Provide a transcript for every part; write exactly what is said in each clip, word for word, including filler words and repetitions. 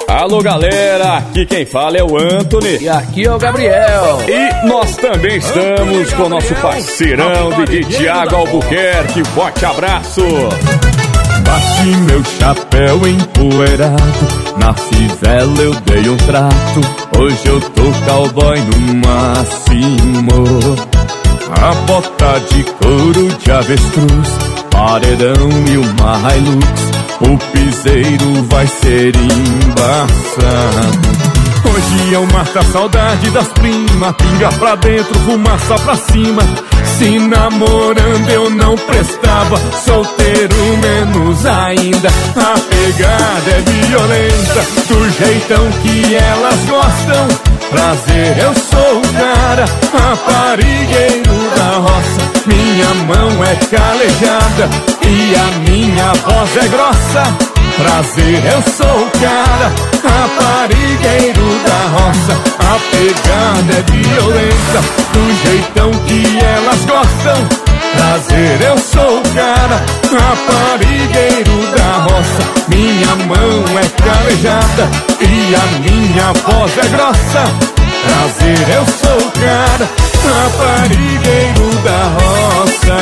Alô galera, aqui quem fala é o Anthony. E aqui é o Gabriel. E nós também estamos com o nosso parceirão D J Thiago Albuquerque. Forte abraço. Bati meu chapéu empoeirado, na fivela eu dei um trato. Hoje eu tô cowboy no máximo. A bota de couro de avestruz, paredão e uma Hilux. O piseiro vai ser embaçado. Hoje eu mato a saudade das primas, pinga pra dentro, fumaça pra cima. Se namorando eu não prestava, solteiro menos ainda. A pegada é violenta, do jeitão que elas gostam. Prazer, eu sou o cara, raparigueiro da roça. Minha mão é calejada e a minha voz é grossa. Prazer, eu sou o cara, raparigueiro da roça. A pegada é violenta, do jeitão que elas gostam. Prazer, eu sou o cara, raparigueiro da roça. Minha mão é calejada e a minha voz é grossa. Prazer, eu sou o cara, raparigueiro da roça.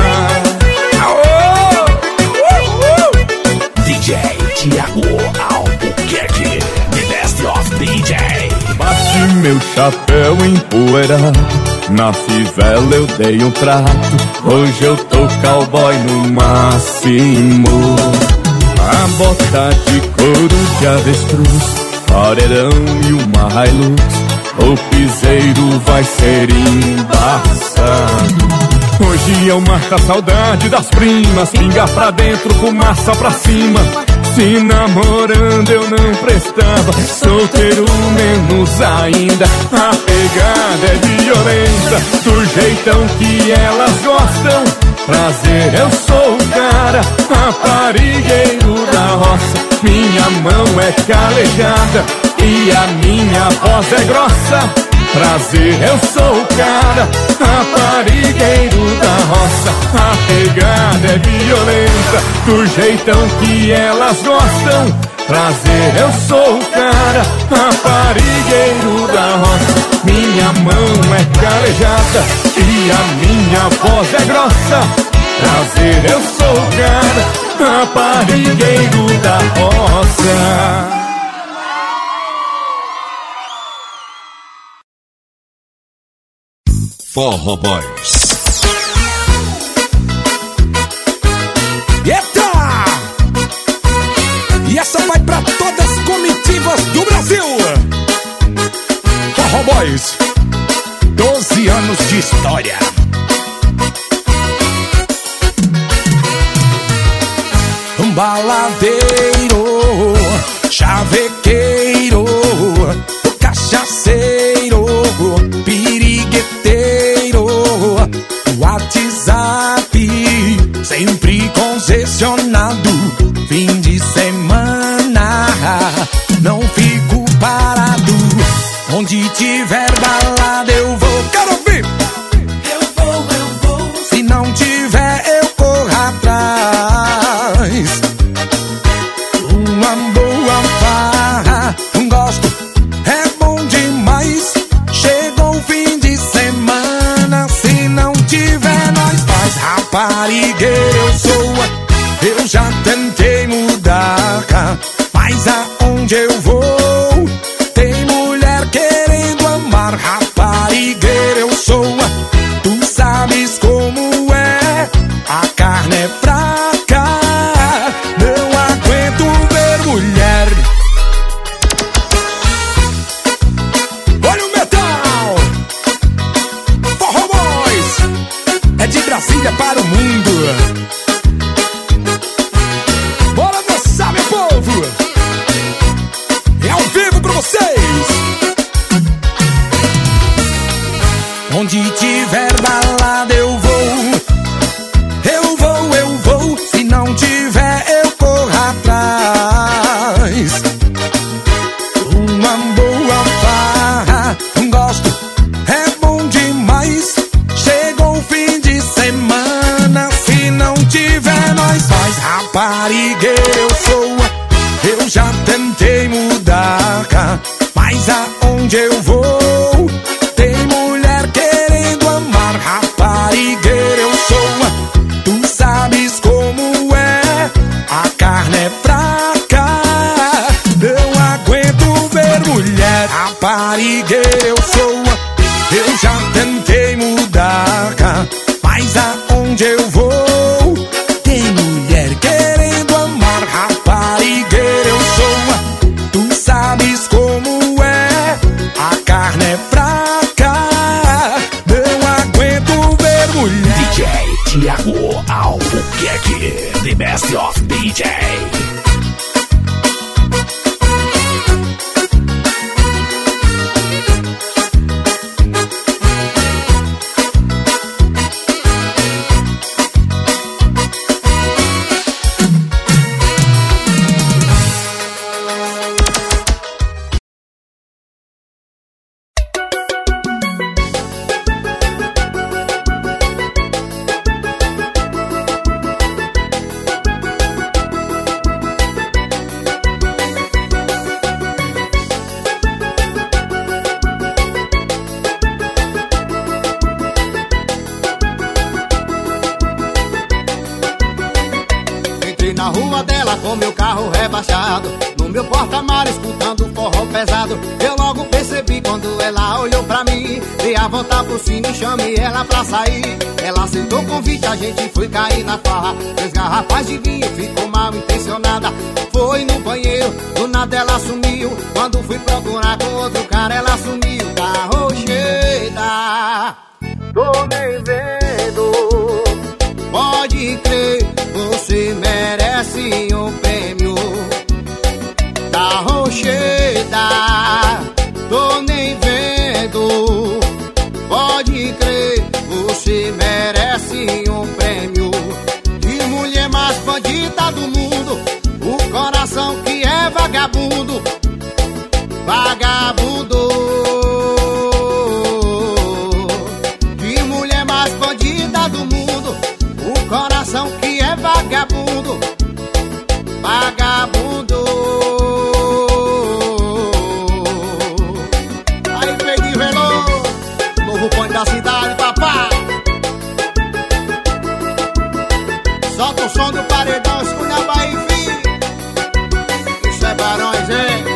Aô! Uh, uh! D J Thiago Albuquerque, the best of D J. Bati meu chapéu empoeirado, na fivela eu dei um trato. Hoje eu tô cowboy no máximo. A bota de couro de avestruz, paredão e uma Hilux. O piseiro vai ser embaçado. Hoje eu mato a saudade das primas, pinga pra dentro, fumaça pra cima. Se namorando eu não prestava, solteiro menos ainda. A pegada é violenta, do jeitão que elas gostam. Prazer, eu sou o cara, raparigueiro da roça. Minha mão é calejada e a minha voz é grossa. Prazer, eu sou o cara, raparigueiro da roça. A pegada é violenta, do jeitão que elas gostam. Prazer, eu sou o cara, raparigueiro da roça. Minha mão é calejada e a minha voz é grossa. Prazer, eu sou o cara, raparigueiro da roça. Forró Boys. Eita! E essa vai pra todas as comitivas do Brasil. Forró Boys, doze anos de história. Um baladeiro, chavequeiro, cachaceiro, pirigueteiro, WhatsApp, sempre congestionado. Fim de semana, não fico parado. Onde tiver balada eu vou, quero ouvir. Eu vou, eu vou. Se não tiver eu corro atrás. Uma boa farra, gosto, é bom demais. Chegou o fim de semana, se não tiver nós faz. Raparigueiro eu sou, eu já tentei mudar, mas aonde eu vou tem mulher querendo amar. Raparigueiro eu sou, tu sabes como é, a carne é fraca, não aguento ver mulher. Olha o metal, Forró Boys, é de Brasília para o mundo. Bora dançar, meu povo, é ao vivo pra vocês. mas aonde eu vou tem mulher querendo amar. Raparigueira eu sou, tu sabes como é, a carne é fraca, não aguento ver mulher. Raparigueira eu sou, eu já tentei mudar, mas aonde eu vou tem mulher querendo amar. Raparigueira eu sou, tu sabes como é, a carne é fraca, não aguento ver mulher. D J Thiago Albuquerque, the best of D J. Na rua dela com meu carro rebaixado, no meu porta-malas escutando forró pesado. Eu logo percebi quando ela olhou pra mim, dei a volta pro cima e chamei ela pra sair. Ela aceitou o convite, a gente foi cair na farra. Três garrafas de vinho, ficou mal intencionada. Foi no banheiro, do nada ela sumiu. Quando fui procurar com outro cara, ela sumiu. Tá rocheda, tô nem vendo. Pode crer, você merece um prêmio. Tá rocheda, tô nem vendo. Pode crer, você merece um prêmio. De mulher mais bandida do mundo, o coração que é vagabundo. Vagabundo. De mulher mais bandida do mundo, o coração que é vagabundo. Vagabundo. Aí, Pedro Veloso, novo ponto da cidade, papá. Solta o som do paredão, escolha a Bahia, filho. Isso é Barões, hein?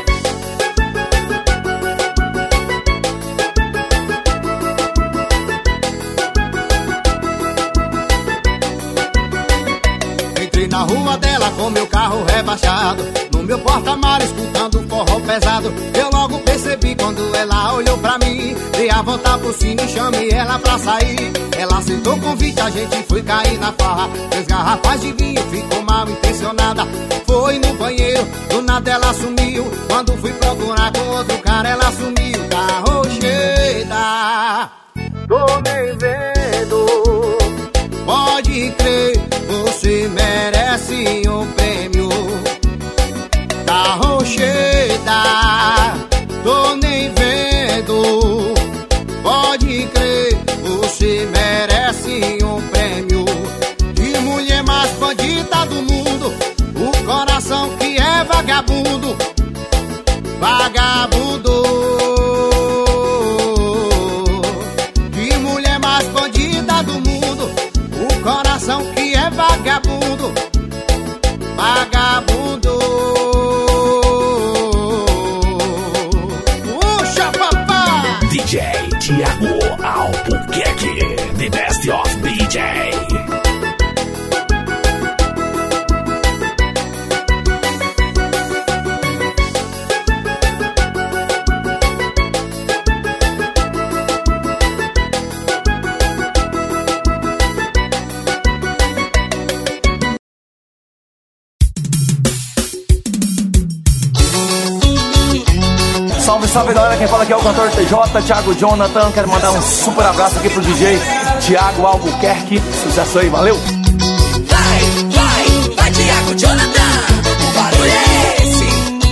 Na rua dela com meu carro rebaixado, no meu porta-malas escutando forró pesado. Eu logo percebi quando ela olhou pra mim, dei a volta por cima e chamei ela pra sair. Ela aceitou o convite, a gente foi cair na farra. Três garrafas de vinho, ficou mal intencionada. Foi no banheiro, do nada ela sumiu. Quando fui procurar com outro cara, ela sumiu. Tá rocheda, tô nem vendo. Pode crer, você merece um prêmio. Tá rocheda, tô nem vendo. Pode crer, você merece um prêmio. De mulher mais bandida do mundo, o coração que é vagabundo. Vagabundo. De mulher mais bandida do mundo, o coração que é vagabundo. Vagabundo. Puxa, papá! D J Thiago Albuquerque, the best of D J. Salve, salve galera, quem fala aqui é o cantor T J, Thiago Jonathan. Quero mandar um super abraço aqui pro D J Thiago Albuquerque. Sucesso aí, valeu! Vai, vai, vai Thiago Jonathan, o barulho é esse.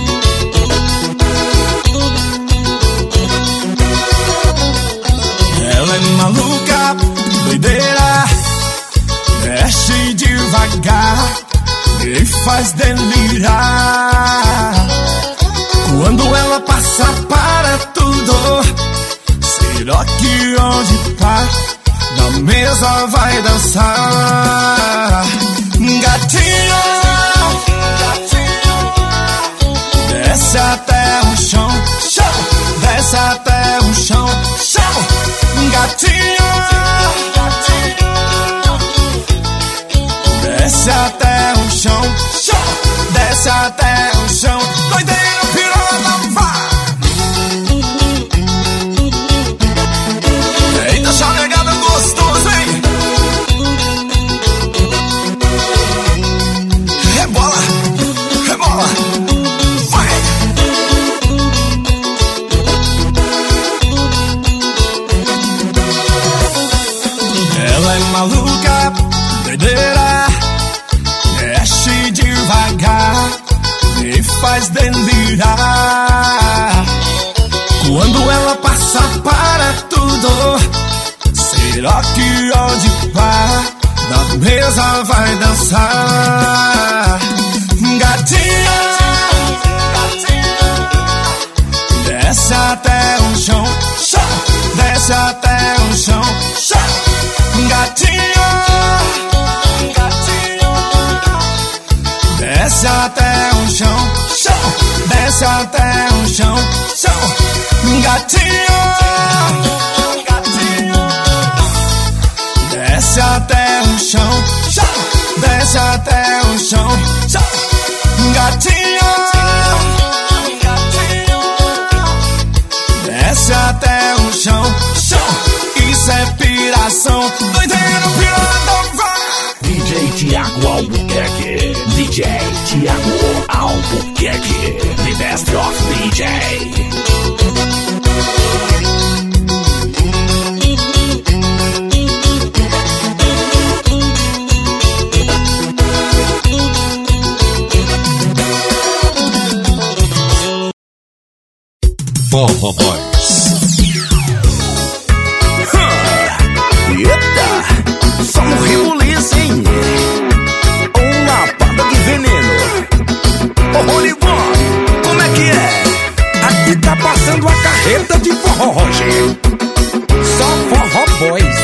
Ela é maluca, doideira, mexe devagar, me faz delirar. Quando ela passa para Será que onde tá na mesa vai dançar? Gatinho, desce até o chão, chão, desce até o chão, chão. Gatinho, desce até o chão, chão, desce até o chão. Doideiro, pirola, vai. Eita, chalegada gostoso, hein? Rebola, rebola, vai. Ela é maluca, doideira, mexe devagar, me faz delirar. Quando ela passa para tudo, será que onde vai na mesa vai dançar? Gatinha, desce até o chão, chão, desce até o chão, chão. Gatinha, desce até o chão, chão, desce até o chão, chão. Gatinho, desce até o chão, chão, desce até o chão, chão. Gatinho, desce até o chão, chão. Isso é piração, doideiro, piradão, vai. D J Thiago Albuquerque, D J Thiago Albuquerque, the best of D J. Forró Boys. Eita, só um rebuliço, hein? Uma lapada de veneno. Ô, Rolivon, como é que é? Aqui tá passando a carreta de forró, Roger. Só Forró Boys.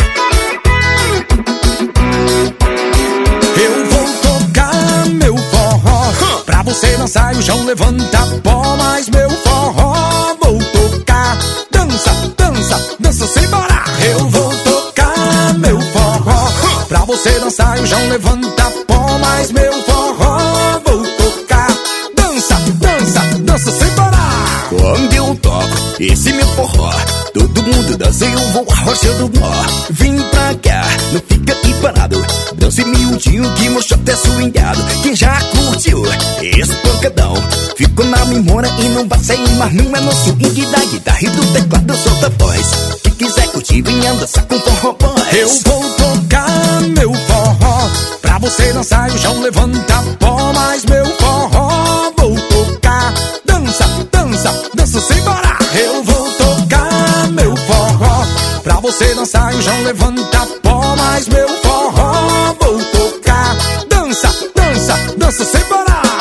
Eu vou tocar meu forró pra você dançar e o chão levanta pó. Mas meu forró vou tocar. Dança, dança, dança sem parar. Eu vou tocar meu forró pra você dançar e o chão levanta pó. Mas meu forró vou tocar. Dança, dança, dança sem parar. Quando eu toco esse meu forró, todo mundo dança e eu vou arrochando nó. Vem pra cá, não fica aí parado. Dance miudinho que meu shot é swingado. Quem já curtiu esse pancadão ficou na memória e não vai sair mais. Não é no swing da guitarra e do teclado solta a voz. Quem quiser curtir, venha dançar com Forró Boys. Eu vou tocar meu forró pra você dançar e o chão levanta pó. Mas meu forró vou tocar. Dança, dança, dança sem parar. Eu vou tocar meu forró pra você dançar e o chão levanta pó. Mas meu forró vou tocar. Dança, dança, dança sem parar.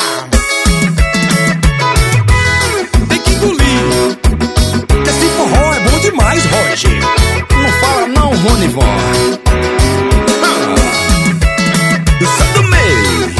Tem que engolir, que esse forró é bom demais, Roger. Não fala não, Ronivon. Ah, sai do meio.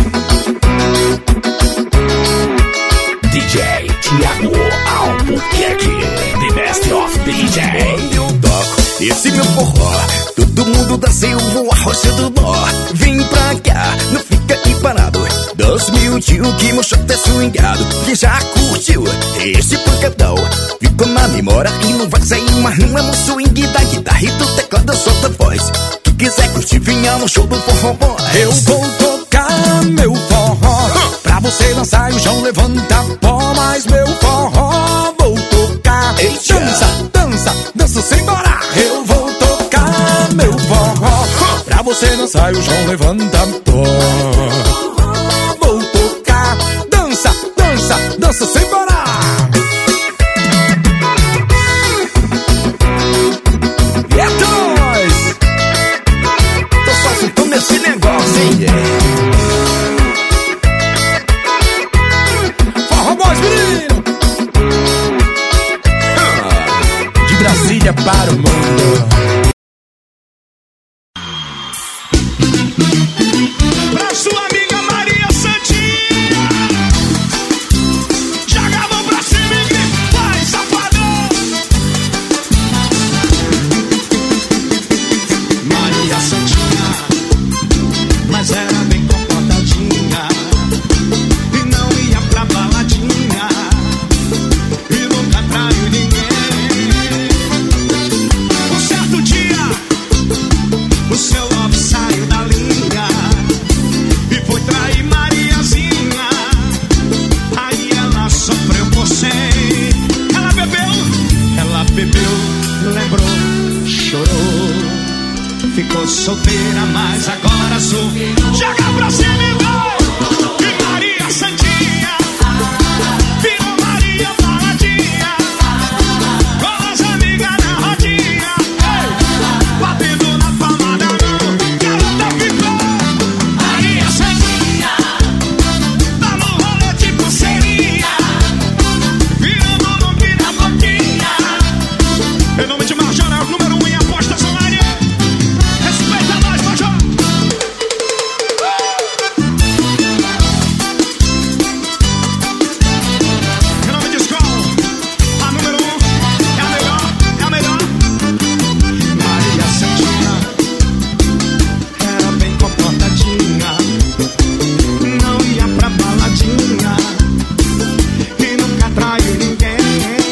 D J Thiago Albuquerque, the best of D J. Quando eu toco esse meu forró, todo mundo dança e eu vou arrochando nó. Vem pra cá, não fica aí parado. Dança miudinho que meu shot é swingado. Quem já curtiu esse pancadão ficou na memória e não vai sair mais. Não é no swing da guitarra e do teclado solta a voz. Quem quiser curtir, venha no show do Forró Boys. Eu vou tocar meu forró pra você dançar e o chão levanta pó. Mas meu forró vou tocar. Eita. Dança, dança, dança sem parar. Eu vou tocar meu forró pra você dançar e o chão levanta pó. Vou tocar. Dança, dança, dança sem parar. É nóis! Tô só sentando esse negócio, hein? Forró Boys, menino! De Brasília para bebeu, lembrou, chorou. Ficou solteira, mas agora sou. Joga pra cima e e Maria Santinha virou Maria Baladinha, com as amigas na rodinha, ei, batendo na palma da mão. Garota ficou Maria Santinha, tá no rolê de pulseirinha, virando no que na boquinha. Em nome de Marjora, número um em apostas online. Respeita nós, Marjora. Em nome de escola, a número um é a melhor, é a melhor. Maria Santinha era bem comportadinha, não ia pra baladinha e nunca traiu ninguém.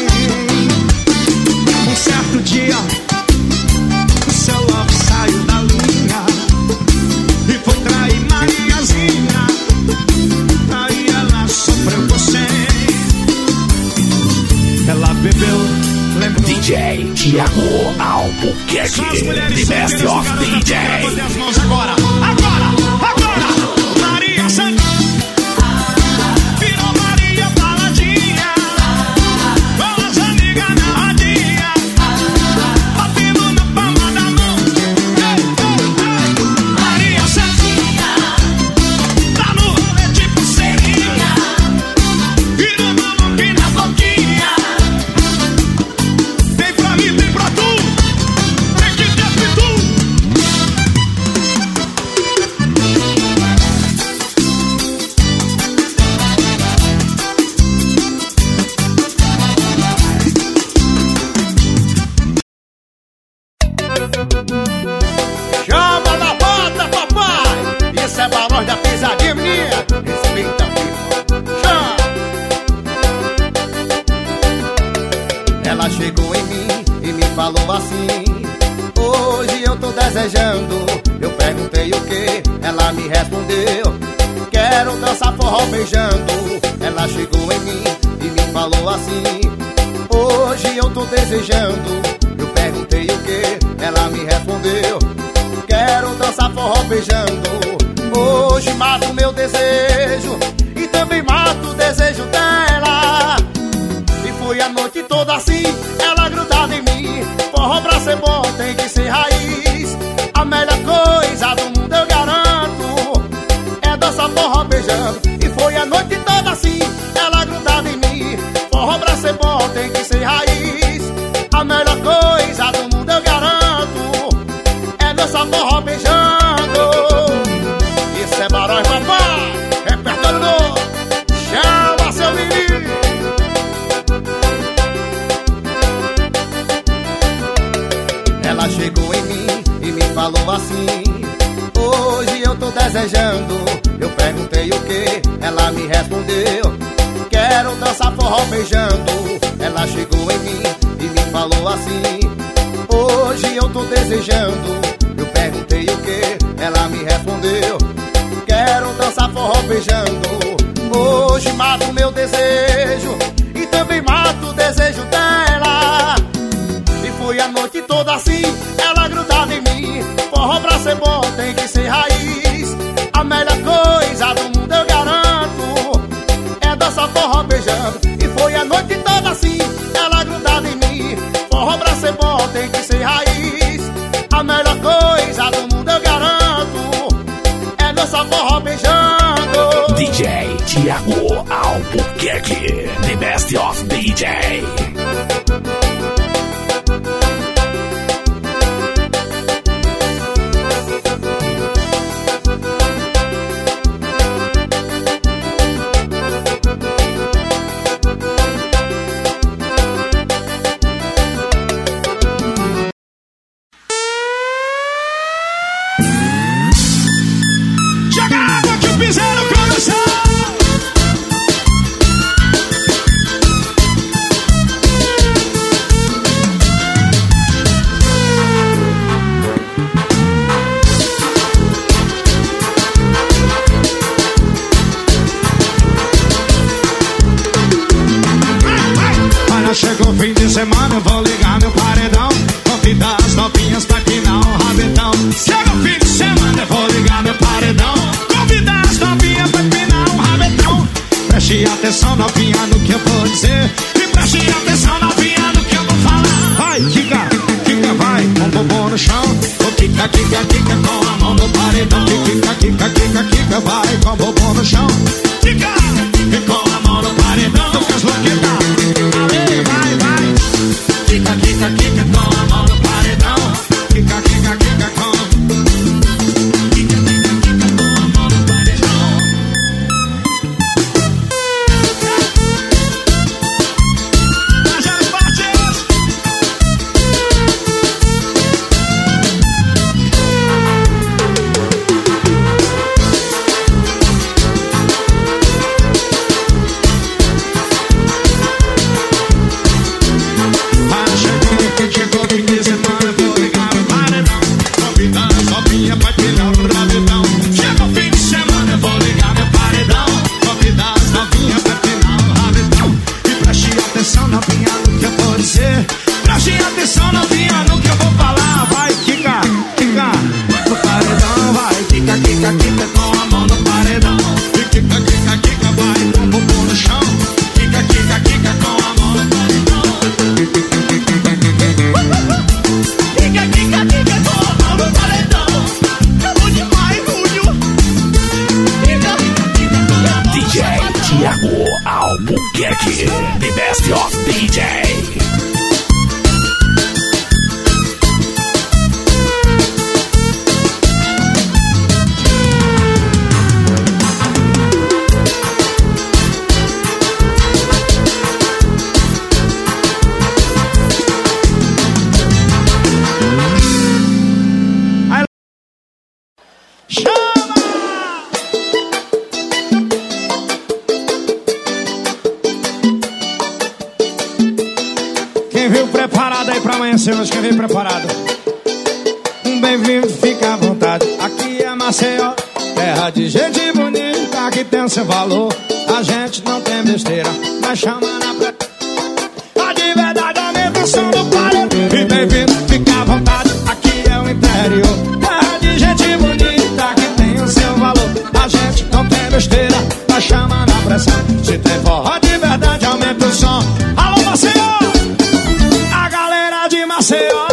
Um certo dia o seu love saiu da linha e foi trair Mariazinha. Aí ela sofreu por cem. Ela bebeu, lembrou. D J Thiago Albuquerque, the best of D J. Agora, agora, agora. Maria Santinha virou Maria Baladinha, com as amigas na rodinha, batendo na palma da mão. Ei, ei, ei. Maria Santinha tá no rolê de pulseirinha, virando look na boquinha. Tem pra mim, tem pra tu, tem que ter pitu. Chama na bota, papai! Isso é barões da pisadinha, menina! Respeita, filho! Chama! Ela chegou em mim e me falou assim: hoje eu tô desejando. Eu perguntei o que, ela me respondeu: quero dançar forró beijando. Ela chegou em mim e me falou assim: hoje eu tô desejando. Eu perguntei o que, ela me respondeu: quero dançar forró beijando. Hoje mato meu desejo e também mato o desejo dela. E foi a noite toda assim, ela grudada em mim. Forró pra ser bom tem que ser raiz. A melhor coisa do mundo eu garanto é dançar forró beijando. E foi a noite toda assim, ela grudada em mim. Forró pra ser bom tem que ser raiz. A melhor coisa do mundo eu garanto é dançar forró beijando. Isso é barões, papai, repertório novo. Chama seu menino. Ela chegou em mim e me falou assim: hoje eu tô desejando. Eu perguntei o que, ela me respondeu: quero dançar forró beijando. Ela chegou em mim e me falou assim: hoje eu tô desejando. Eu perguntei o que, ela me respondeu: quero dançar forró beijando. Hoje mato meu desejo e também mato o desejo dela. E foi a noite toda assim, ela grudada em mim. Forró pra ser bom tem que ser raiz. A melhor coisa do mundo eu garanto é dançar forró beijando. E foi a noite toda assim, ela grudada em mim. Forró pra ser bom tem que ser raiz. A melhor coisa do mundo eu garanto é dançar forró beijando. D J Thiago Albuquerque, the best of D J. Chega o fim de semana, eu vou ligar meu paredão. Convidar as novinhas pra empinar o rabetão. Chega o fim de semana, eu vou ligar meu paredão. Convidar as novinhas pra empinar o rabetão. Preste atenção, novinha, no que eu vou dizer. E preste atenção, novinha, no que eu vou falar. Vai, quica, quica, vai, com o bumbum no chão. O quica, quica, quica, com a mão no paredão. Quica, quica, quica, quica, vai, com o bumbum no chão. Quica, quica, com a mão no paredão. Tu queres louqueta? Ale, vai, vai. Quica, quica, quica, com a mão no paredão. Quica, quica, quica, com. Quica, quica, quica, com a mão no paredão. Preste atenção, novinha, no que eu vou falar. Vai, quica, quica, no paredão. Vai, quica, quica, quica, com a mão no paredão. E quica, quica, quica, vai, com o bumbum no chão. Quica, quica, quica, com a mão no paredão. Quica, quica, quica, com a mão no paredão. É bom demais, Júlio. Quica, quica, quica, com a mão. D J Thiago Albuquerque, the best of D J. Mas quem vem preparado, um bem-vindo, fica à vontade. Aqui é Maceió, terra de gente bonita que tem seu valor. A gente não tem besteira, mas chama na pre... A de verdade aumenta o som do paredão. E bem-vindo, fica à vontade. Aqui é o interior, terra de gente bonita que tem o seu valor. A gente não tem besteira, mas chama na pressão. Se tem forró de verdade, aumenta o som. Alô, Maceió! Maceió,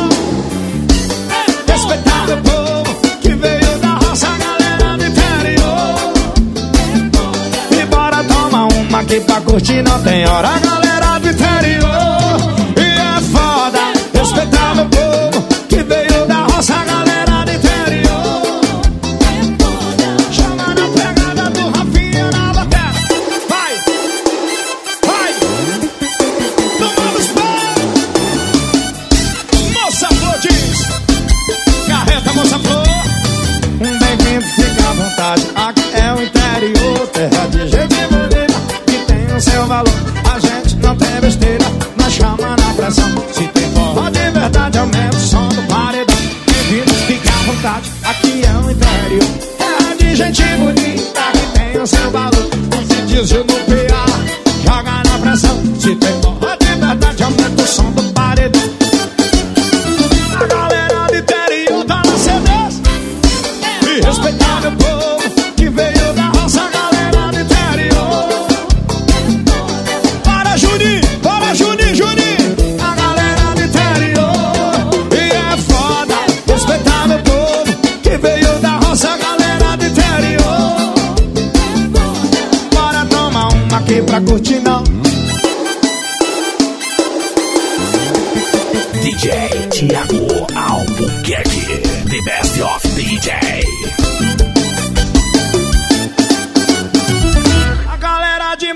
respeitar o povo que veio da roça, a galera do interior. E bora tomar uma aqui pra curtir, não tem hora, a galera do interior. E é foda, respeitar o povo que veio da roça, a galera do interior. Chama na pegada do Rafinha na bateria. Vai, vai, tomando os pés. Carreta, moça flor. Um bem-vindo, fica à vontade. Aqui é o interior, terra de gente bonita que tem o seu valor. A gente não tem besteira, mas chama na pressão. Se tem forró de verdade, aumenta o som do paredão. Bem-vindo, fica à vontade. Aqui é o interior, terra de gente bonita que tem o seu valor. Se diesel no P A, joga na pressão. Se tem forró de verdade, aumenta o som do paredão. A galera do interior tá na C D e respeitar meu povo que veio da roça, a galera do interior. Para Juninho, para Juninho, Juninho. A galera do interior. E é foda respeitar meu povo que veio da roça, a galera do interior. Bora tomar uma aqui pra curtir, não. D J Thiago Albuquerque, the best of D J. A galera de...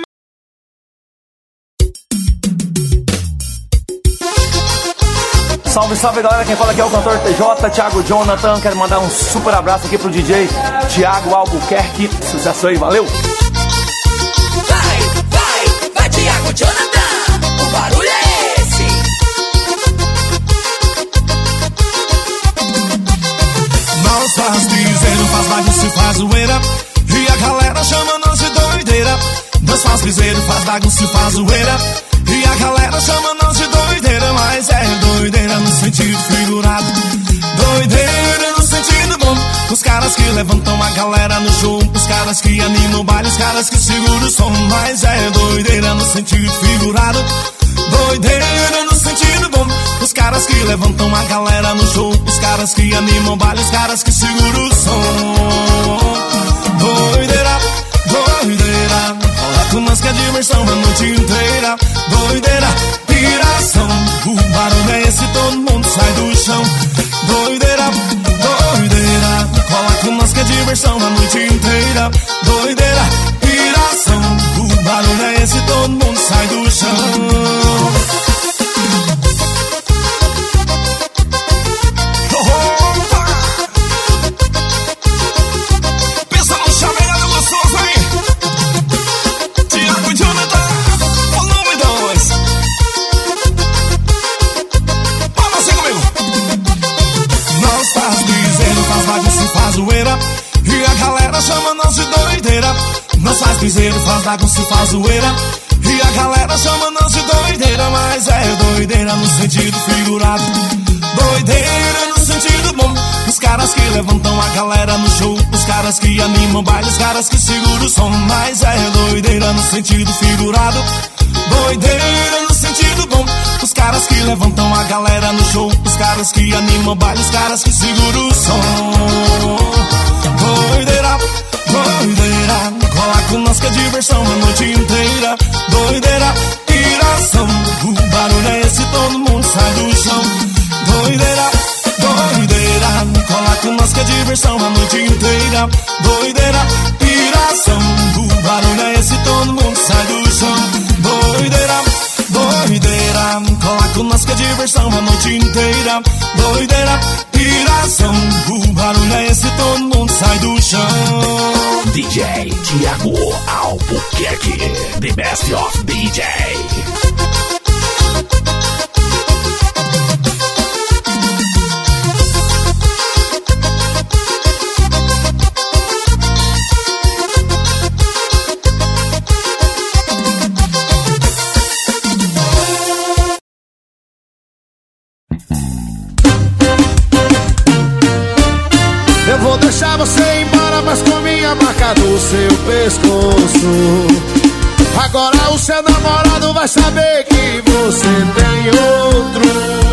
Salve, salve galera, quem fala aqui é o cantor T J, Thiago Jonathan. Quero mandar um super abraço aqui pro D J Thiago Albuquerque. Sucesso aí, valeu! Vai, vai, vai Thiago Jonathan, o barulho é esse. Nós faz piseiro, faz bagunça e faz zoeira, e a galera chama nós de doideira. Nós faz piseiro, faz bagunça e faz zoeira, E a galera chama nós de doideira, mas é doideira no sentido figurado. Doideira no sentido bom. Os caras que levantam a galera no show, os caras que animam o baile, os caras que seguram o som. Mas é doideira no sentido figurado. Doideira no sentido bom. Os caras que levantam a galera no show, os caras que animam o baile, os caras que seguram o som. Doideira, doideira, coloca umas que é diversão a noite inteira. Doideira, piração, o barulho é esse, todo mundo sai do chão. Doideira, doideira, coloca umas que é diversão a noite inteira. Doideira, piração, o barulho é esse, todo mundo sai do chão. E a galera chama nós de doideira. Nós faz piseiro, faz bagunça e faz zoeira. E a galera chama nós de doideira, mas é doideira no sentido figurado. Doideira no sentido bom. Os caras que levantam a galera no show, os caras que animam o baile, os caras que seguram o som. Mas é doideira no sentido figurado. Doideira no sentido bom. Os caras que levantam a galera no show, os caras que animam o baile, os caras que seguram o som. Doideira, doideira, coloca o nós que é diversão a noite inteira. Doideira, piração, o barulho é esse, todo mundo sai do chão. Doideira, doideira, coloca o nós que é diversão a noite inteira. Doideira, piração, o barulho é esse, todo mundo sai do chão. Doideira, doideira, coloca o nós que é diversão a noite inteira. Doideira, piração, o barulho é esse, todo mundo sai do chão. D J Thiago Albuquerque, the best of D J. Eu vou deixar você ir embora, mas com minha marca no seu pescoço. Agora o seu namorado vai saber que você tem outro.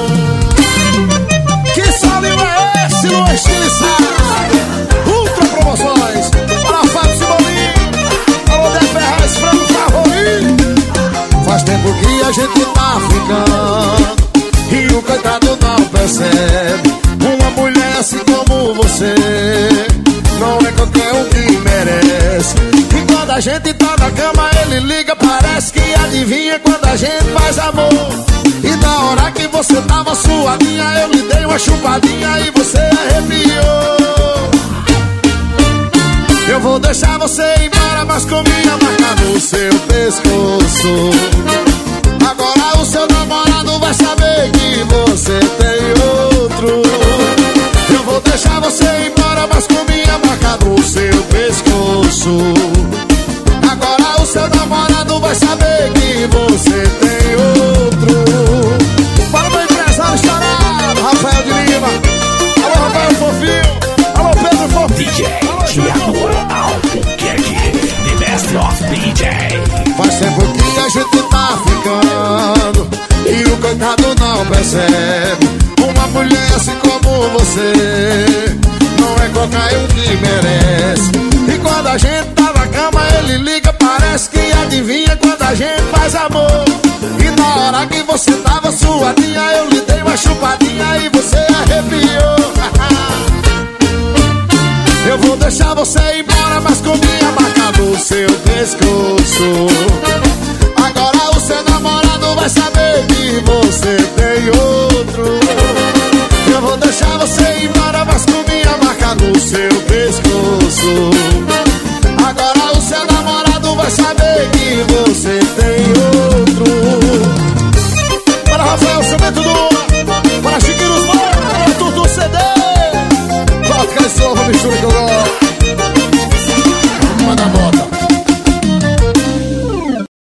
Que salve é esse, no estilizado? Ultra promoções para Fábio Simoninho. Alô, Dé Ferraz, frango favorito. Faz tempo que a gente tá ficando e o coitado não percebe. Uma mulher assim como você não é qualquer um que merece. E quando a gente tá na cama ele liga, parece que adivinha quando a gente faz amor. E na hora que você tava suadinha eu lhe dei uma chupadinha e você arrepiou. Eu vou deixar você ir embora, mas com minha marca no seu pescoço. Agora o seu namorado vai saber que você tem outro. Eu vou deixar você ir embora, mas com minha marca no seu pescoço. Agora o seu namorado vai saber que você tem outro. Para o meu empresário estourado, Rafael de Lima. Alô, Rafael Fofinho. Alô, Pedro Fofinho. D J Thiago Albuquerque, the best of D J. Faz tempo que a gente tá ficando e o coitado não percebe. Uma mulher assim como você não é qualquer um que merece. E quando a gente tá na cama ele liga, parece que adivinha quando a gente faz amor. E na hora que você tava suadinha eu lhe dei uma chupadinha e você arrepiou. Eu vou deixar você ir embora, mas com minha marca no seu pescoço. Agora o seu namorado vai saber que você tem outro. Eu vou deixar você ir embora, mas com minha marca no seu pescoço. Agora o seu namorado vai saber que você tem outro. Para Rafael Cimento do para Chiquinhos Mano, Tudo C D. Vodka e sopa, mistura que eu gosto.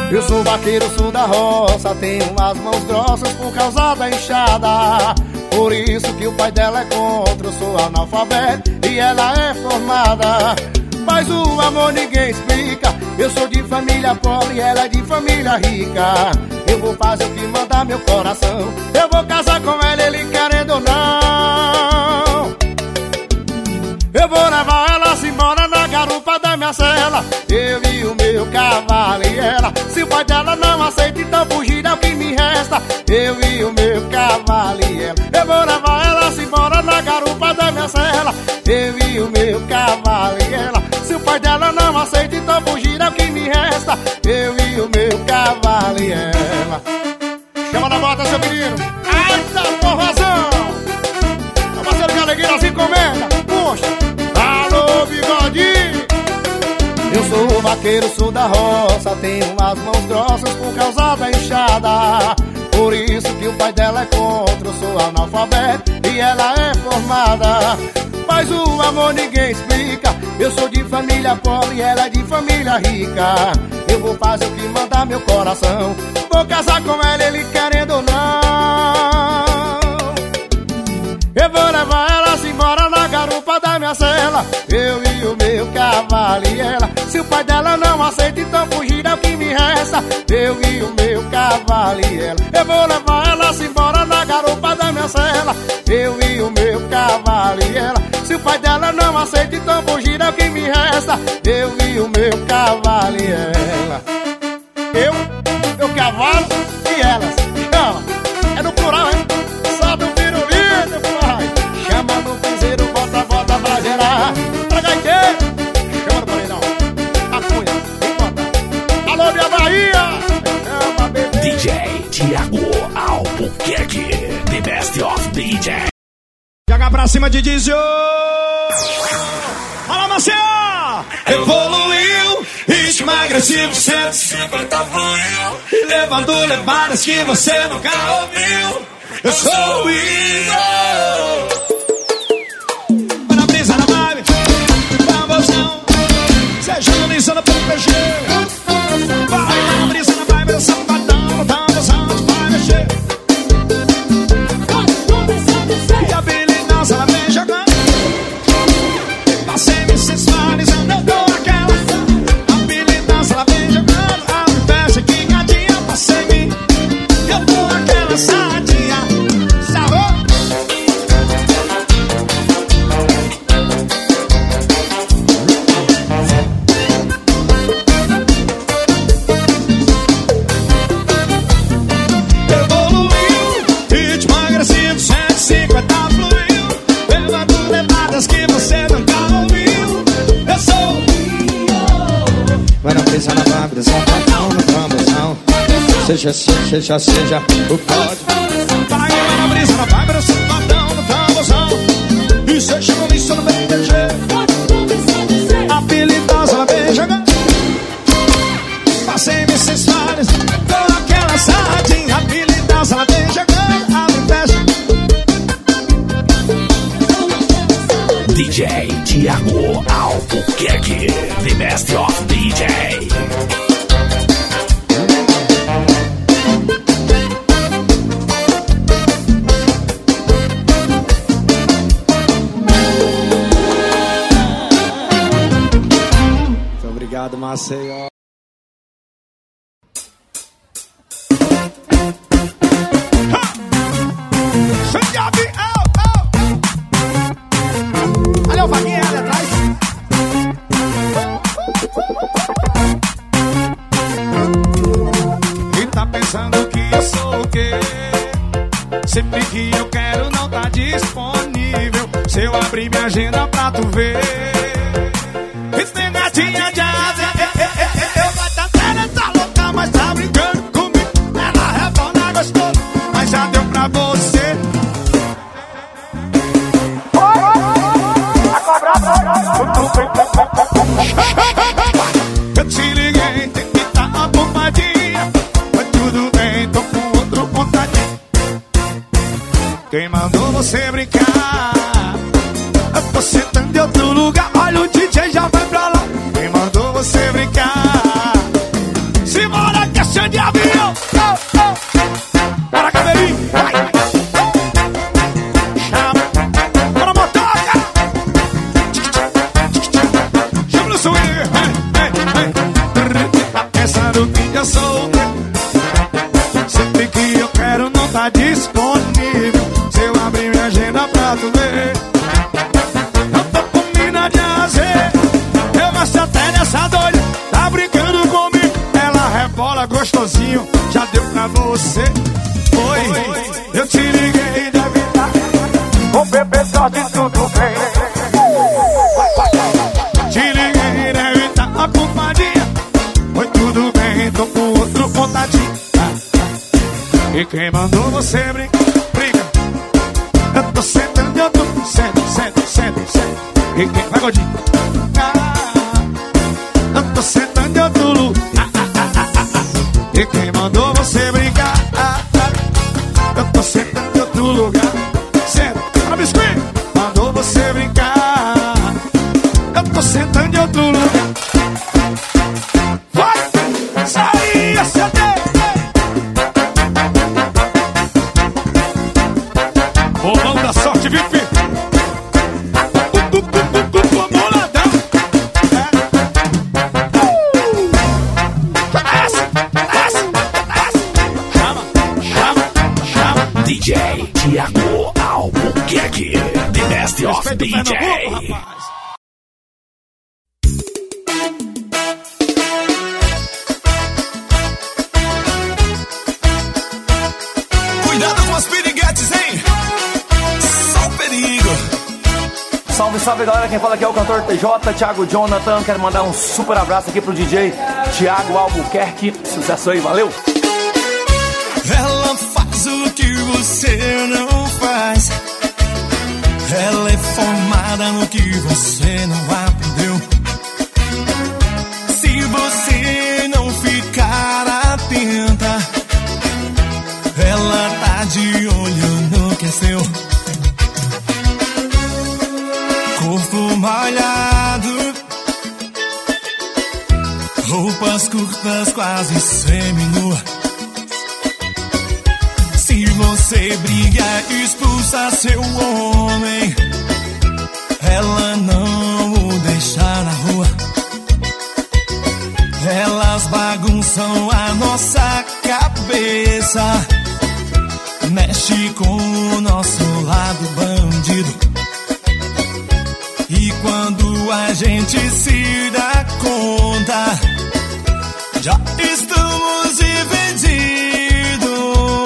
Eu sou vaqueiro, sou da roça, tenho as mãos grossas por causa da enxada. Por isso que o pai dela é contra, eu sou analfabeto e ela é formada. Mas o amor ninguém explica, eu sou de família pobre e ela é de família rica. Eu vou fazer o que mandar meu coração, eu vou casar com ela, ele querendo ou não. Eu vou levar ela se embora na garupa da minha cela, eu e o meu cavalo e ela. Se o pai dela não aceita, então fugir é o que me resta, eu e o meu cavalo e ela. Eu vou levar ela se embora na garupa da minha cela, eu e o meu cavalo e ela. Se o pai dela não aceita, então fugir é o que me resta, eu e o meu cavalo e ela. Chama na bota, seu menino. Ai, tá forrozão. Tá parceiro que alegria se encomenda. Puxa, alô, bigodinho. Eu sou vaqueiro, sou da roça, tenho as mãos grossas por causa da enxada. Por isso que o pai dela é contra, eu sou analfabeto e ela é formada. Mas o amor ninguém explica, eu sou de família pobre e ela é de família rica. Eu vou fazer o que mandar meu coração, vou casar com ela, ele querendo ou não. Eu vou levar ela se embora na garupa da minha cela, eu e o meu cavalo e ela. Se o pai dela não aceita, então fugir é o que me resta, eu e o meu cavalo e ela. Eu vou levar ela se embora na garupa da minha cela, eu e o meu cavalo e ela. Se o pai dela não aceita, então fugir é o que me resta, eu e o meu cavalo e ela. Eu, meu cavalo e elas. Chama, é no plural, hein? Solta o pirulito, pai. Chama no piseiro, bota, bota pra gerar. Pra gaiteiro, chama no paredão. A cunha, vem botar. Alô, minha Bahia. Chama, bebê. D J Thiago Albuquerque, the best of D J. Joga pra cima de Dizio. Fala, Marcelo! Evoluiu, ritmo agressivo, cento e cinquenta fluiu, levando levadas que você nunca ouviu. Eu sou o Igor. Vai na brisa, na vibe, famosão. Seja no pra mexer. Vai na brisa, na vibe, safadão, famosão, vai mexer. E a habilidade, ela vem jogando. Passei me sensualizando, eu dou aquela habilidade, ela vem jogando. A festa que gatinha, passei me, eu dou aquela sadia. Sarrou? Evoluiu, ritmo agressivo, cento e cinquenta fluiu, levando levadas que você nunca ouviu. Eu sou o vai na brisa, na vibe, safadão, no famosão. Seja, seja, seja o código. Vai na brisa, na vibe, safadão, no famosão. E seja no isso, no B G. Habilidosa, ela vem jogando. Passei me sensuais, com aquela sardinha. Habilidosa, ela vem jogando. Abre festa. D J Thiago Albuquerque, the best of D J. Muito obrigado, Maceió. Olha o vaguinha ali atrás. E tá pensando que eu sou o quê? Sempre que eu quero não tá disponível. Se eu abrir minha agenda pra tu ver, esse negadinha de asa. Eu vai tá velha, tá louca, mas tá brincando comigo. Ela retorna gostoso, mas já deu pra você. Eu te liguei, tem que tá arrumadinha. Mas tudo bem, tô com outro contatinho. Quem mandou você brincar? Você tá em outro lugar, olha o D J já vai pra lá. Quem mandou você brincar? Se mora que bola gostosinho, já deu pra você. Oi, eu te liguei, deve estar. O bebê só de tudo bem. Te liguei, deve estar ocupadinha. Oi, tudo bem, tô com outro contatinho. E quem mandou você brincar? Brinca. Eu tô sentando, eu tô senta, senta, senta, senta. E quem vai, Godinho? Ah, eu tô sentando em outro lugar. Ah, ah, ah, ah, ah. E quem mandou você brincar? Ah, ah. Eu tô sentando em outro lugar. Senta, a biscuit. Mandou você brincar. Eu tô sentando em outro lugar. Vai! Sai, acertei! Bolão da sorte, V I P. Boladão. Desce, desce, desce. Chama, chama, chama. D J Thiago Albuquerque, the best of D J. Cuidado com as piriguetes, hein? Só perigo. Salve, salve galera, quem fala aqui é o cantor T J, Thiago Jonathan. Quero mandar um super abraço aqui pro D J Thiago Albuquerque. Sucesso aí, valeu! Ela faz o que você não faz. Ela é formada no que você não aprendeu. Se você não ficar atenta, ela tá de olho no que é seu. Corpo molhado, roupas curtas, quase seminua. Se você briga, expulsa seu homem, ela não o deixa na rua. Elas bagunçam a nossa cabeça, mexe com o nosso lado bandido. E quando a gente se dá conta, já estamos divididos.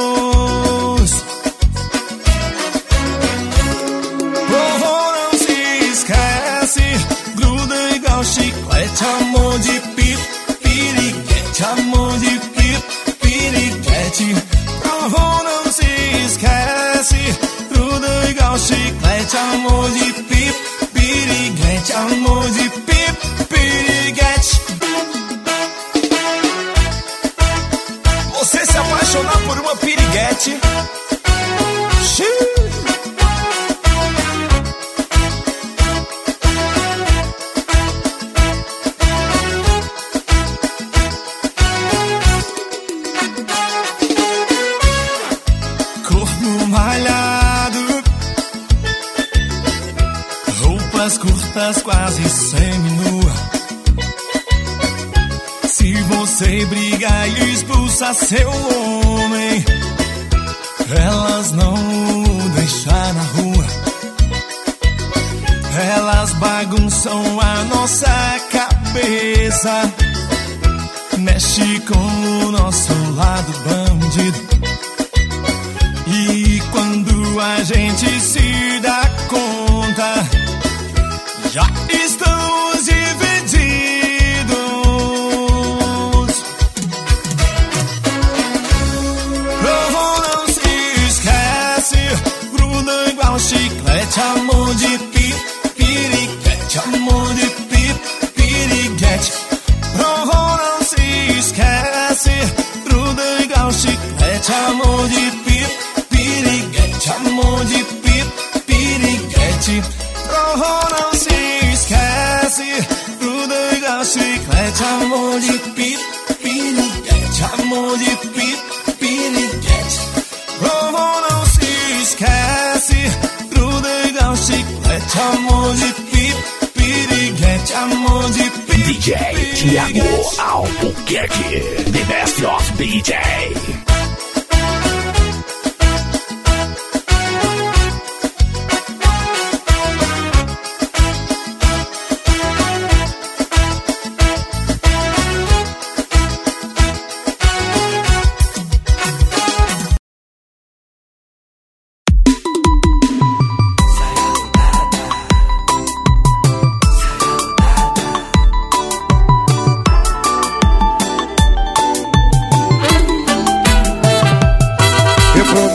Oh, não se esquece, gruda igual chiclete, amor de pip, piriguete, amor de pip, piriguete. Oh, não se esquece, gruda igual chiclete, amor de pip, piriguete, amor de pip, piriguete. Você se apaixonar por uma piriguete? Xiii. Corpo malhado, roupas curtas, quase seminua. Se você briga e expulsa seu homem, elas não o deixam na rua. Elas bagunçam a nossa cabeça, mexe com o nosso lado bandido. E quando a gente se dá conta, já estamos divididos. Oh, não se esquece, gruda igual chiclete, amor de pip, piriguete, amor de pip, piriguete. Oh, não se esquece, gruda igual chiclete, amor de pip, piriguete, amor de pip, piriguete. Oh, não se esquece, gruda igual chiclete, amor de pip, piriguete, amor de pip, piriguete. Oh, não se esquece, gruda igual chiclete, amor de pip, piriguete, amor de pip. D J Thiago Albuquerque, the best of D J.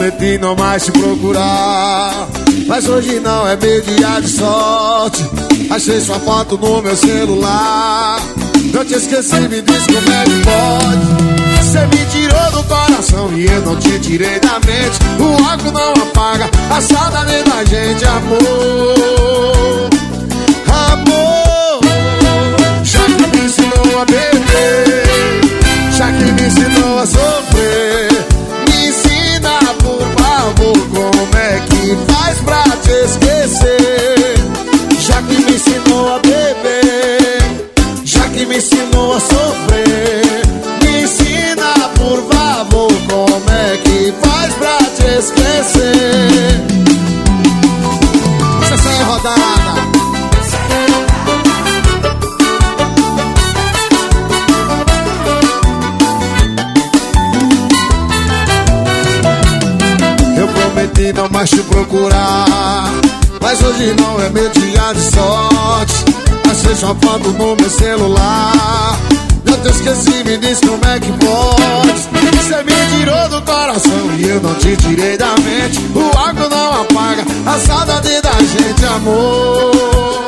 prometi não mais te procurar, mas hoje não é meu dia de sorte. Achei sua foto no meu celular. Não te esqueci, me diz como é que pode. Você me tirou do coração e eu não te tirei da mente. O álcool não apaga a saudade da gente, amor. Amor, já que me ensinou a beber, já que me ensinou a sofrer, me ensina por favor como é que faz pra te esquecer. Já que me ensinou a beber, já que me ensinou a sofrer, me ensina por favor como é que faz pra te esquecer. Sessão é rodada. Eu prometi não mais te procurar, mas hoje não é meu dia de sorte. Achei sua foto no meu celular. Eu te esqueci, me diz como é que pode. Você me tirou do coração e eu não te tirei da mente. O álcool não apaga a saudade da gente, amor.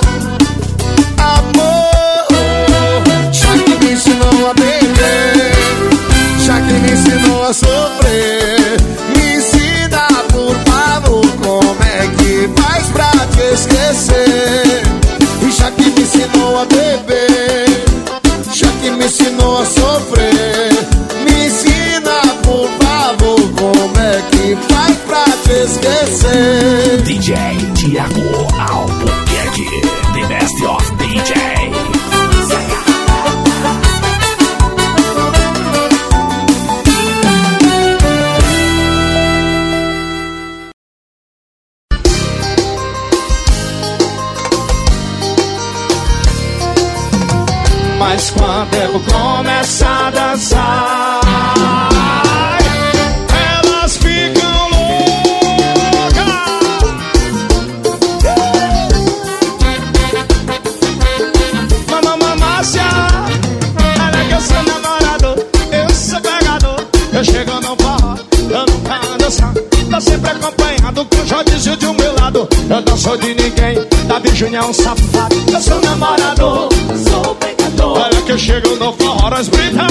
Amor, já que me ensinou a beber, já que me ensinou a sofrer, me ensina por favor como é que faz pra te esquecer. E já que me ensinou a beber, já que me ensinou a sofrer, me ensina por favor como é que faz pra te esquecer. D J Thiago Albuquerque, the best of D J. Mas quando eu começar a dançar, elas ficam loucas. Mamãe Márcia, ela é que eu sou namorado, eu sou pegador. Eu chego no forró, eu nunca ando dançando, tô sempre acompanhado com o Jodício de um meu lado. Eu não sou de ninguém, Davi Júnior é um safado. Eu sou namorador, sou pegador. Olha que eu chego no forró, nós britamos.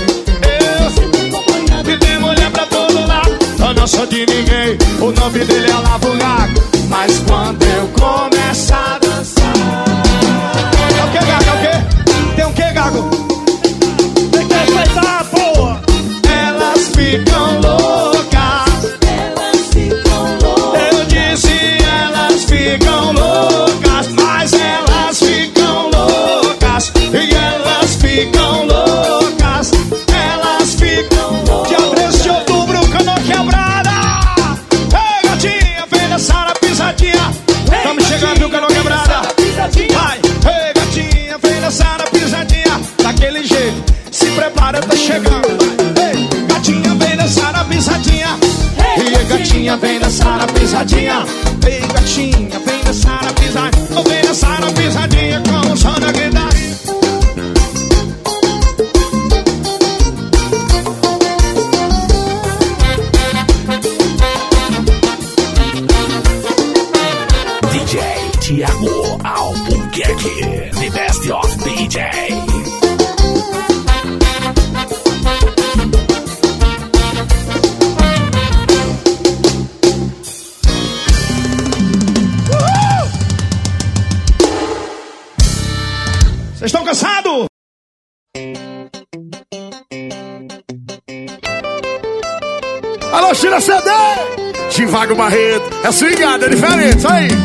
Eu e tem mulher pra todo lado. Eu não sou de ninguém, o nome dele é Lavo Gago. Mas quando eu começar a dançar, é o que, Gago? É o que? Tem um que, Gago? Tem que respeitar, porra. Elas ficam loucas. Elas ficam loucas. Eu disse elas ficam loucas, mas elas ficam loucas. E elas ficam loucas, elas ficam loucas. Dia treze de outubro, Canoa Quebrada. Ei, gatinha, vem dançar a pisadinha. Estamos chegando no Canoa Quebrada. Vai, ei, gatinha, vem dançar a pisadinha. Daquele jeito, se prepara, tá chegando. Ei, gatinha, vem dançar a pisadinha. Ei, gatinha, vem dançar a pisadinha. Ei, gatinha, vem dançar a pisadinha. Vem dançar a pisadinha com o som da guitarra. D J Thiago Albuquerque, the best of D J. Vocês estão cansados? Alô, China C D! Chivago Barreto, é swingado, é diferente, isso aí.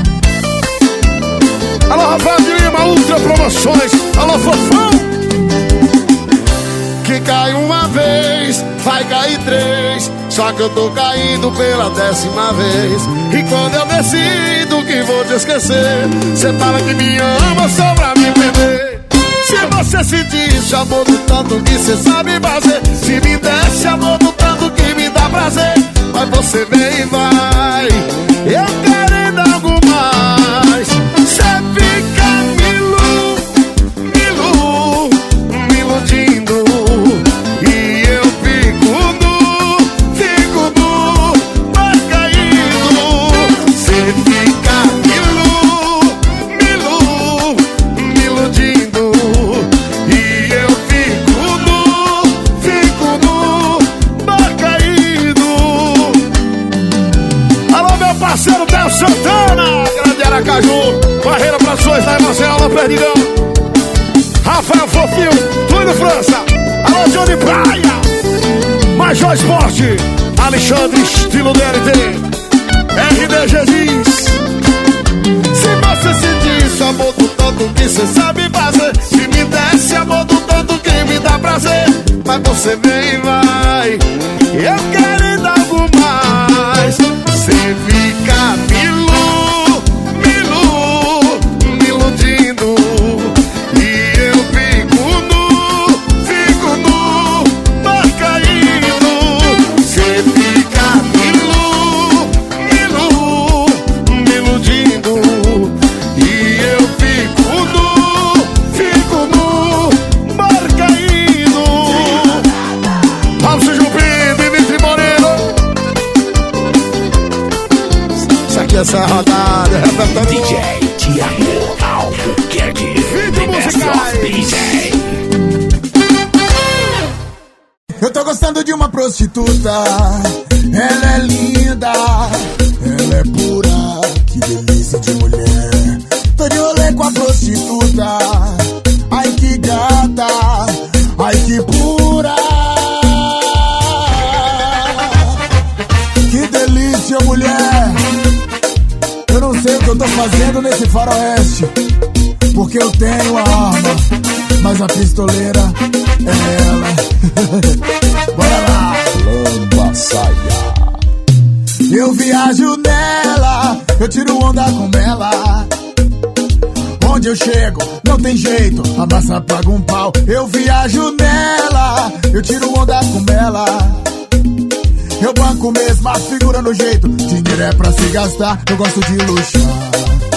Alô, Rafael de Lima, Ultra Promoções. Alô, Fofão. Que cai uma vez, vai cair três. Só que eu tô caindo pela décima vez. E quando eu decido que vou te esquecer, cê fala que me ama só pra me perder. Se você sentir esse amor do tanto que cê sabe fazer, se me desse amor do tanto que me dá prazer, mas você vem e vai, eu querendo algo mais. Cê fica me ilu, me ilu, me iludindo, e eu fico nu, fico nu, mas Aracaju, Barreira para Suas, da Marcela, Perdigão, Rafael Fofinho, Túlio França, alô Johnny Praia, Major Esporte, Alexandre, estilo D L T, R D G diz: se você sentisse amor do tanto que você sabe fazer, se me desse amor do tanto que me dá prazer, mas você vem e vai, eu quero dar algo mais. Você fica me ilu, me ilu, me iludindo, e eu fico nu, fico nu, mas caindo. Você fica me ilu, me ilu, me iludindo, e eu fico nu, fico nu, mas caindo. Robson Jupim, Dimitri Moreno. Isso aqui é essa rodada, é repertório D J Thiago Albuquerque, The Best of D J. Eu tô gostando de uma prostituta, ela é linda, ela é pura, que delícia de mulher. Tô de rolê com a prostituta, ai que gata, ai que pura. Que delícia, mulher. Eu não sei o que eu tô fazendo nesse faroeste, porque eu tenho a arma, mas a pistoleira é ela. Bora lá. Lamba saia. Eu viajo nela, eu tiro onda com ela. Onde eu chego, não tem jeito, a massa paga um pau. Eu viajo nela, eu tiro onda com ela. Eu banco mesmo, a figura no jeito. Dinheiro é pra se gastar, eu gosto de luxar.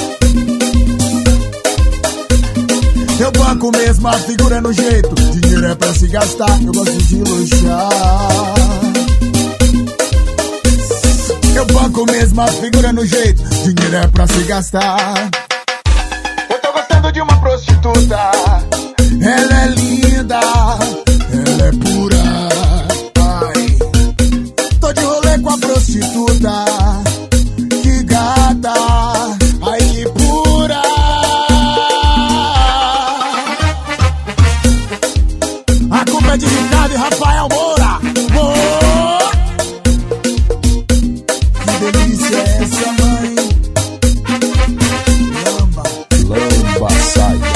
Eu banco mesmo, a figura no jeito. Dinheiro é pra se gastar, eu gosto de luxar. Eu banco mesmo, a figura no jeito. Dinheiro é pra se gastar. Eu tô gostando de uma prostituta, ela é linda, ela é pura. Ai, tô de rolê com a prostituta, que gata, ai que pura. A culpa é de Ricardo e Rafael Moura. Oh! Que delícia é essa, mãe? Lamba, lamba saia.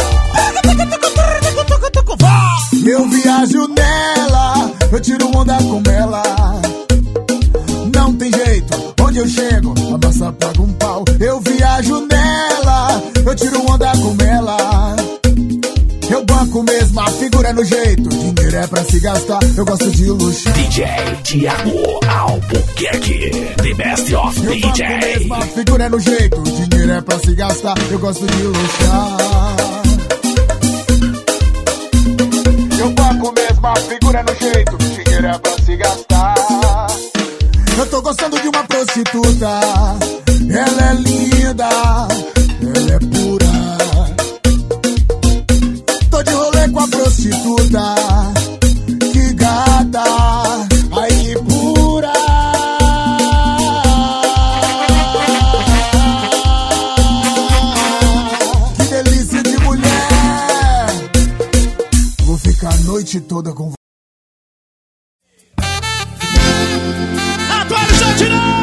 Eu viajo nela, eu tiro onda com ela. Não tem jeito, onde eu chego, a massa paga um pau. Eu viajo nela, eu tiro onda com ela. Eu banco mesmo, a figura é no jeito. Dinheiro é pra se gastar, eu gosto de luxo. D J Thiago Albuquerque, The Best of eu D J. Eu banco mesmo, a figura é no jeito. Dinheiro é pra se gastar, eu gosto de luxar. Eu banco mesmo, a figura é no jeito. Dinheiro é pra se gastar. Eu tô gostando de uma prostituta, ela é linda, ela é pura. Tô de rolê com a prostituta, que gata, ai que pura. Que delícia de mulher. Vou ficar a noite toda com você. Atualizante não!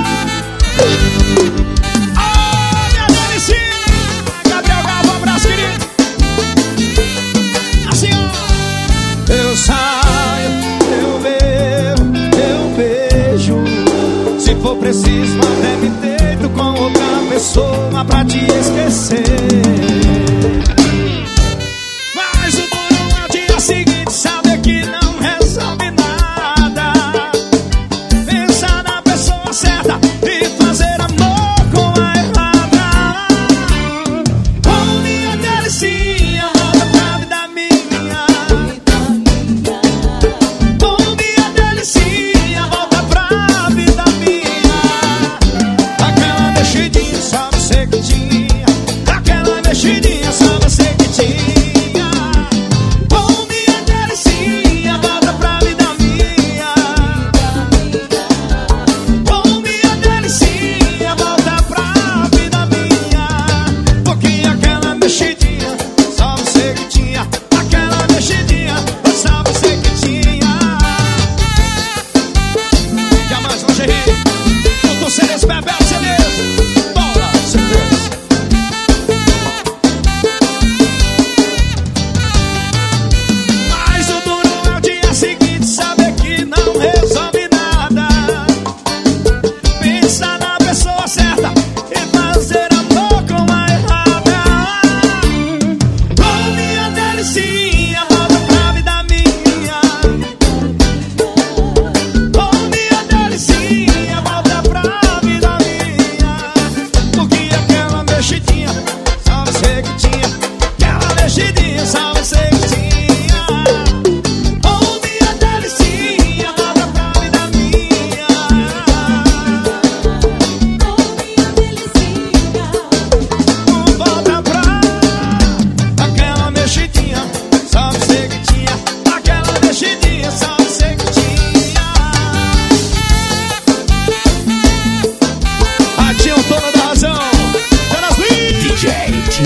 Olha a Delicinha! Gabriel Gabo, um abraço, querido! Assim, ó! Eu saio, eu bebo, eu beijo. Se for preciso, até me deito com outra pessoa pra te esquecer. Mas o bom é o dia seguinte, saber que não resolve nada. Pensar na pessoa certa e fazer amor com a errada. Com minha delicinha, volta pra vida minha. Com minha delicinha, volta pra vida minha. Aquela mexidinha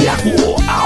Tiago